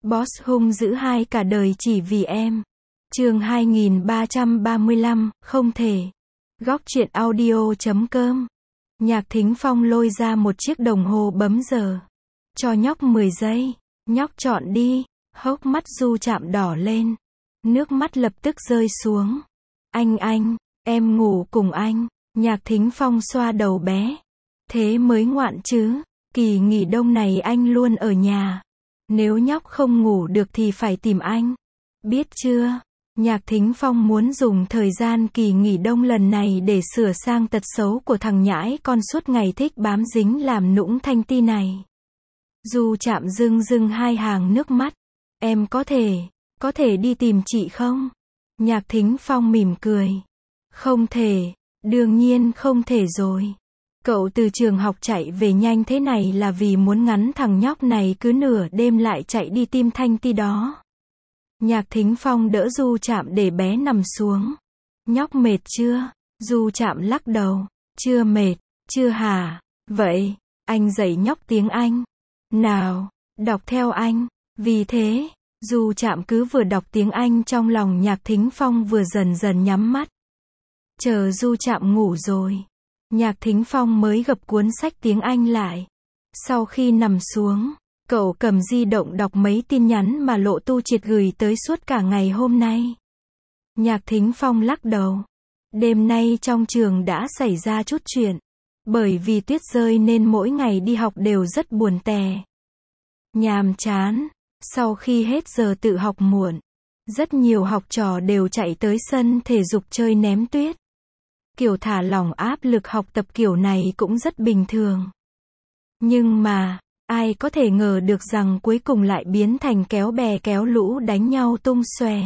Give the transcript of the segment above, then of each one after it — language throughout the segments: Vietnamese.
Boss hung dữ hai cả đời chỉ vì em. Chương 2335, không thể. Góc truyện audio.com. Nhạc Thính Phong lôi ra một chiếc đồng hồ bấm giờ. Cho nhóc 10 giây. Nhóc chọn đi. Hốc mắt Du Trạm đỏ lên. Nước mắt lập tức rơi xuống. Anh, em ngủ cùng anh. Nhạc Thính Phong xoa đầu bé. Thế mới ngoạn chứ. Kỳ nghỉ đông này anh luôn ở nhà. Nếu nhóc không ngủ được thì phải tìm anh. Biết chưa? Nhạc Thính Phong muốn dùng thời gian kỳ nghỉ đông lần này để sửa sang tật xấu của thằng nhãi con suốt ngày thích bám dính làm nũng Thanh Ti này. Du Trạm rưng hai hàng nước mắt. Em có thể đi tìm chị không? Nhạc Thính Phong mỉm cười. Không thể, đương nhiên không thể rồi. Cậu từ trường học chạy về nhanh thế này là vì muốn ngắn thằng nhóc này cứ nửa đêm lại chạy đi tìm Thanh Ti đó. Nhạc Thính Phong đỡ Du Trạm để bé nằm xuống. Nhóc mệt chưa? Du Trạm lắc đầu. Chưa mệt, chưa hả? Vậy, anh dạy nhóc tiếng Anh. Nào, đọc theo anh. Vì thế, Du Trạm cứ vừa đọc tiếng Anh trong lòng Nhạc Thính Phong vừa dần dần nhắm mắt. Chờ Du Trạm ngủ rồi, Nhạc Thính Phong mới gập cuốn sách tiếng Anh lại. Sau khi nằm xuống, cậu cầm di động đọc mấy tin nhắn mà Lộ Tu Triệt gửi tới suốt cả ngày hôm nay. Nhạc Thính Phong lắc đầu. Đêm nay trong trường đã xảy ra chút chuyện. Bởi vì tuyết rơi nên mỗi ngày đi học đều rất buồn tẻ. Nhàm chán. Sau khi hết giờ tự học muộn, rất nhiều học trò đều chạy tới sân thể dục chơi ném tuyết. Kiểu thả lỏng áp lực học tập kiểu này cũng rất bình thường. Nhưng mà, ai có thể ngờ được rằng cuối cùng lại biến thành kéo bè kéo lũ đánh nhau tung xòe.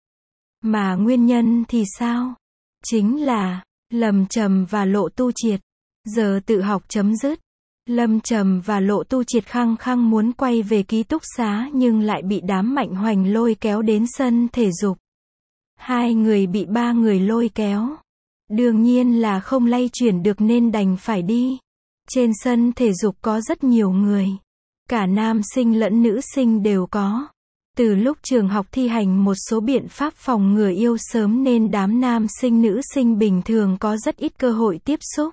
Mà nguyên nhân thì sao? Chính là, Lâm Trầm và Lộ Tu Triệt. Giờ tự học chấm dứt. Lâm Trầm và Lộ Tu Triệt khăng khăng muốn quay về ký túc xá nhưng lại bị đám Mạnh Hoành lôi kéo đến sân thể dục. Hai người bị ba người lôi kéo. Đương nhiên là không lay chuyển được nên đành phải đi. Trên sân thể dục có rất nhiều người. Cả nam sinh lẫn nữ sinh đều có. Từ lúc trường học thi hành một số biện pháp phòng ngừa yêu sớm nên đám nam sinh nữ sinh bình thường có rất ít cơ hội tiếp xúc,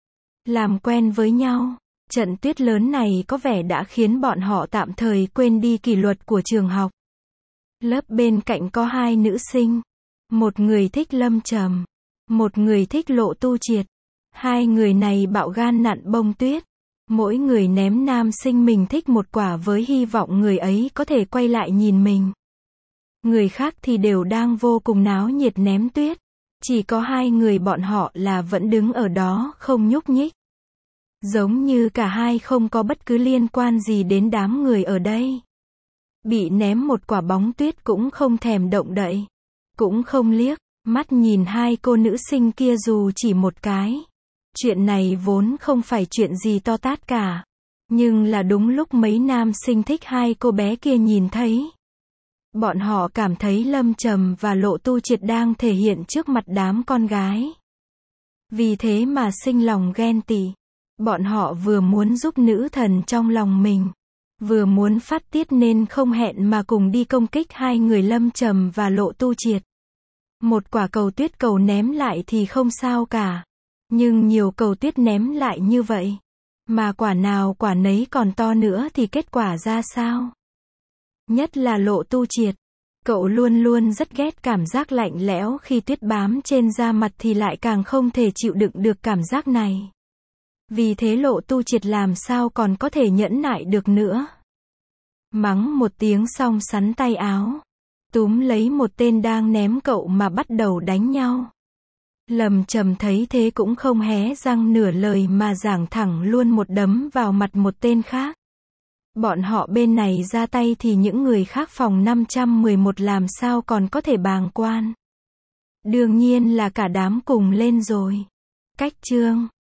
làm quen với nhau. Trận tuyết lớn này có vẻ đã khiến bọn họ tạm thời quên đi kỷ luật của trường học. Lớp bên cạnh có hai nữ sinh. Một người thích Lâm Trầm, một người thích Lộ Tu Triệt. Hai người này bạo gan nặn bông tuyết. Mỗi người ném nam sinh mình thích một quả với hy vọng người ấy có thể quay lại nhìn mình. Người khác thì đều đang vô cùng náo nhiệt ném tuyết. Chỉ có hai người bọn họ là vẫn đứng ở đó không nhúc nhích. Giống như cả hai không có bất cứ liên quan gì đến đám người ở đây. Bị ném một quả bóng tuyết cũng không thèm động đậy. Cũng không liếc mắt nhìn hai cô nữ sinh kia dù chỉ một cái. Chuyện này vốn không phải chuyện gì to tát cả. Nhưng là đúng lúc mấy nam sinh thích hai cô bé kia nhìn thấy. Bọn họ cảm thấy Lâm Trầm và Lộ Tu Triệt đang thể hiện trước mặt đám con gái. Vì thế mà sinh lòng ghen tị. Bọn họ vừa muốn giúp nữ thần trong lòng mình, vừa muốn phát tiết nên không hẹn mà cùng đi công kích hai người Lâm Trầm và Lộ Tu Triệt. Một quả cầu tuyết cầu ném lại thì không sao cả. Nhưng nhiều cầu tuyết ném lại như vậy, mà quả nào quả nấy còn to nữa thì kết quả ra sao? Nhất là Lộ Tu Triệt. Cậu luôn luôn rất ghét cảm giác lạnh lẽo khi tuyết bám trên da mặt thì lại càng không thể chịu đựng được cảm giác này. Vì thế Lộ Tu Triệt làm sao còn có thể nhẫn nại được nữa. Mắng một tiếng xong sắn tay áo, túm lấy một tên đang ném cậu mà bắt đầu đánh nhau. Lâm Trầm thấy thế cũng không hé răng nửa lời mà giảng thẳng luôn một đấm vào mặt một tên khác. Bọn họ bên này ra tay thì những người khác phòng 511 làm sao còn có thể bàng quan. Đương nhiên là cả đám cùng lên rồi. Cách chương